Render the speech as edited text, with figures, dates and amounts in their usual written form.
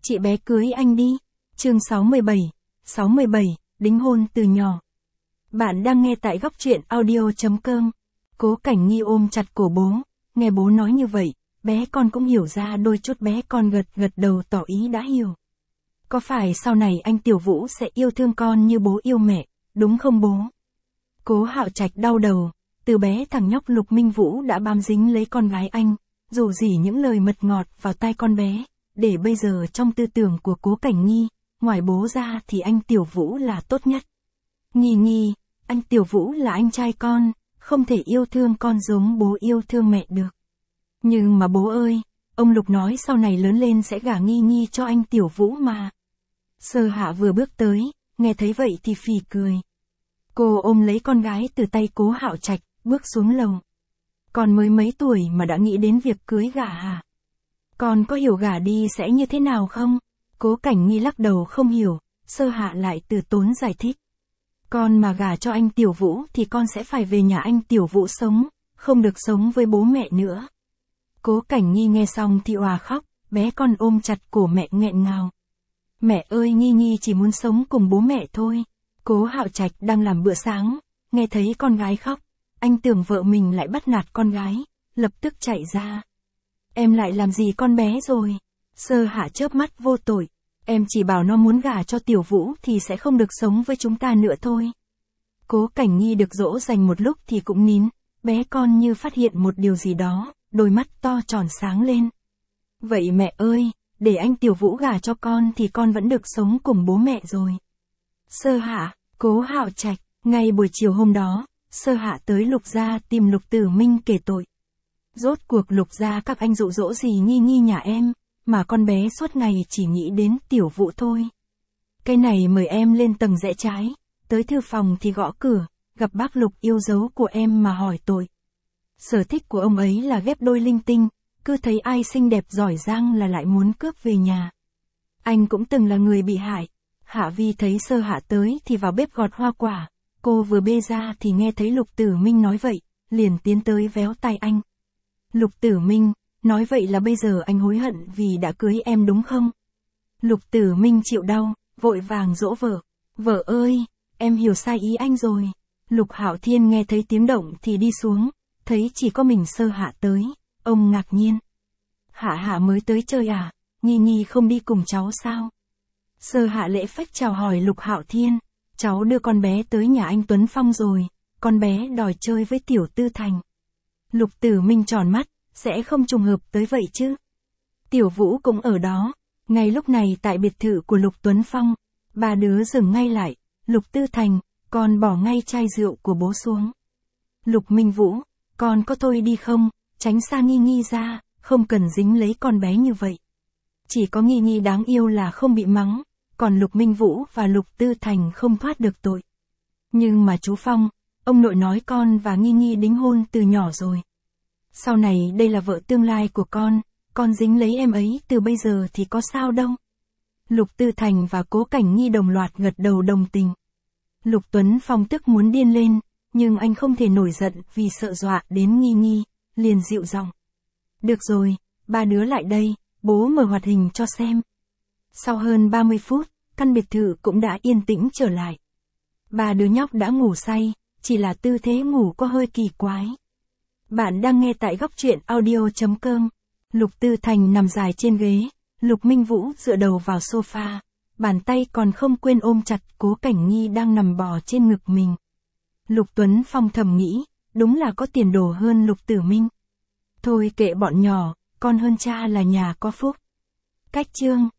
Chị bé cưới anh đi. Chương 67, đính hôn từ nhỏ. Bạn đang nghe tại góc truyện audio.com. Cố Cảnh Nghi ôm chặt cổ bố, nghe bố nói như vậy, bé con cũng hiểu ra đôi chút, bé con gật gật đầu tỏ ý đã hiểu. Có phải sau này anh Tiểu Vũ sẽ yêu thương con như bố yêu mẹ, đúng không bố? Cố Hạo Trạch đau đầu, từ bé thằng nhóc Lục Minh Vũ đã bám dính lấy con gái anh, dù gì những lời mật ngọt vào tai con bé, để bây giờ trong tư tưởng của Cố Cảnh Nghi, ngoài bố ra thì anh Tiểu Vũ là tốt nhất. Nghi, anh Tiểu Vũ là anh trai con, không thể yêu thương con giống bố yêu thương mẹ được. Nhưng mà bố ơi, ông Lục nói sau này lớn lên sẽ gả Nghi cho anh Tiểu Vũ mà. Sơ Hạ vừa bước tới, nghe thấy vậy thì phì cười. Cô ôm lấy con gái từ tay Cố Hạo Trạch, bước xuống lầu. Con mới mấy tuổi mà đã nghĩ đến việc cưới gả hả? Con có hiểu gả đi sẽ như thế nào không? Cố Cảnh Nghi lắc đầu không hiểu, Sơ Hạ lại từ tốn giải thích. Con mà gả cho anh Tiểu Vũ thì con sẽ phải về nhà anh Tiểu Vũ sống, không được sống với bố mẹ nữa. Cố Cảnh Nghi nghe xong thì òa khóc, bé con ôm chặt cổ mẹ nghẹn ngào. Mẹ ơi, Nghi chỉ muốn sống cùng bố mẹ thôi. Cố Hạo Trạch đang làm bữa sáng, nghe thấy con gái khóc, anh tưởng vợ mình lại bắt nạt con gái, lập tức chạy ra. Em lại làm gì con bé rồi? Sơ Hạ chớp mắt vô tội, em chỉ bảo nó muốn gả cho Tiểu Vũ thì sẽ không được sống với chúng ta nữa thôi. Cố Cảnh Nghi được dỗ dành một lúc thì cũng nín, bé con như phát hiện một điều gì đó, đôi mắt to tròn sáng lên. Vậy mẹ ơi, để anh Tiểu Vũ gả cho con thì con vẫn được sống cùng bố mẹ rồi. Sơ Hạ, Cố Hạo Trạch, ngay buổi chiều hôm đó, Sơ Hạ tới Lục gia tìm Lục Tử Minh kể tội. Rốt cuộc Lục gia các anh dụ dỗ gì Nghi nhà em, mà con bé suốt ngày chỉ nghĩ đến Tiểu Vũ thôi. Cái này mời em lên tầng rẽ trái, tới thư phòng thì gõ cửa, gặp bác Lục yêu dấu của em mà hỏi tội. Sở thích của ông ấy là ghép đôi linh tinh, cứ thấy ai xinh đẹp giỏi giang là lại muốn cướp về nhà. Anh cũng từng là người bị hại. Hạ Vi thấy Sơ Hạ tới thì vào bếp gọt hoa quả, cô vừa bê ra thì nghe thấy Lục Tử Minh nói vậy, liền tiến tới véo tay anh. Lục Tử Minh, nói vậy là bây giờ anh hối hận vì đã cưới em đúng không? Lục Tử Minh chịu đau, vội vàng dỗ vợ. Vợ ơi, em hiểu sai ý anh rồi. Lục Hạo Thiên nghe thấy tiếng động thì đi xuống, thấy chỉ có mình Sơ Hạ tới, ông ngạc nhiên. Hạ mới tới chơi à, Nghi không đi cùng cháu sao? Sơ Hạ lễ phép chào hỏi Lục Hạo Thiên, cháu đưa con bé tới nhà anh Tuấn Phong rồi, con bé đòi chơi với Tiểu Tư Thành. Lục Tử Minh tròn mắt, sẽ không trùng hợp tới vậy chứ? Tiểu Vũ cũng ở đó, ngay lúc này tại biệt thự của Lục Tuấn Phong, ba đứa dừng ngay lại, Lục Tư Thành, con bỏ ngay chai rượu của bố xuống. Lục Minh Vũ, con có thôi đi không, tránh xa Nghi ra, không cần dính lấy con bé như vậy. Chỉ có Nghi đáng yêu là không bị mắng, còn Lục Minh Vũ và Lục Tư Thành không thoát được tội. Nhưng mà chú Phong, ông nội nói con và Nghi đính hôn từ nhỏ rồi. Sau này đây là vợ tương lai của con dính lấy em ấy từ bây giờ thì có sao đâu. Lục Tư Thành và Cố Cảnh Nghi đồng loạt gật đầu đồng tình. Lục Tuấn Phong tức muốn điên lên, nhưng anh không thể nổi giận vì sợ dọa đến Nghi, liền dịu giọng. Được rồi, ba đứa lại đây, bố mở hoạt hình cho xem. Sau hơn 30 phút, căn biệt thự cũng đã yên tĩnh trở lại. Ba đứa nhóc đã ngủ say, chỉ là tư thế ngủ có hơi kỳ quái. Bạn đang nghe tại góc truyện audio.com. Lục Tư Thành nằm dài trên ghế, Lục Minh Vũ dựa đầu vào sofa, bàn tay còn không quên ôm chặt Cố Cảnh Nghi đang nằm bò trên ngực mình. Lục Tuấn Phong thầm nghĩ, đúng là có tiền đồ hơn Lục Tử Minh. Thôi kệ bọn nhỏ, con hơn cha là nhà có phúc. Cách chương